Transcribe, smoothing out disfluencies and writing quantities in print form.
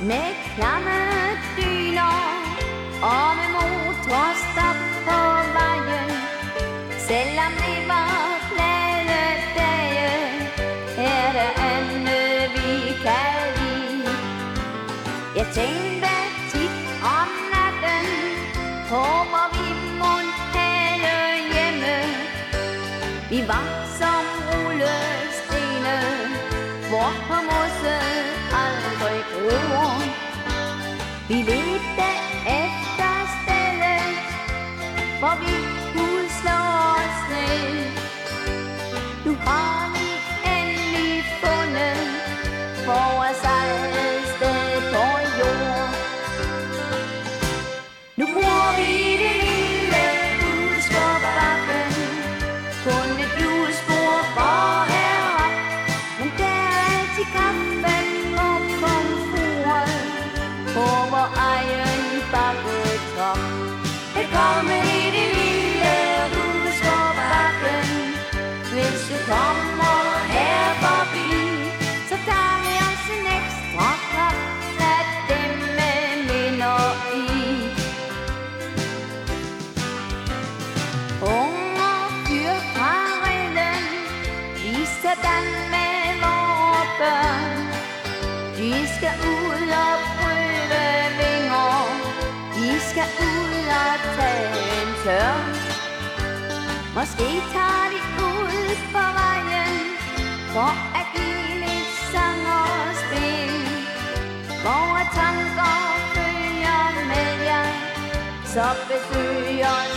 med klamme dyner og med motorstop på vejen. Selvom det var glade dage, er det andet vi kan lide. Jeg tænkte tit om natten på, hvor vi måtte have hjemme. Vi var som rullestene, hvor på mosset aldrig gror. Vi ledte efter stedet, hvor vi kunne slå os ned. Nu har vi endelig fundet vores eget sted på jord. Nu bor vi i det lille hus på bakken, kun et hjulspor for herop. Men der er altid kaffe og komfort på vor egen bakketop. Velkommen i det lille hus på bakken. Hvis du kommer her forbi, så tager vi os en ekstra kop af dem med minder i. Unge fyr fra Rillen, vi sådan med vore børn. De skal ud og prøve vinger, de skal ud og tage en tørn. Måske tager de ud på vejen for at give lidt sang og spil. Vore tanker følger med jer, så besøger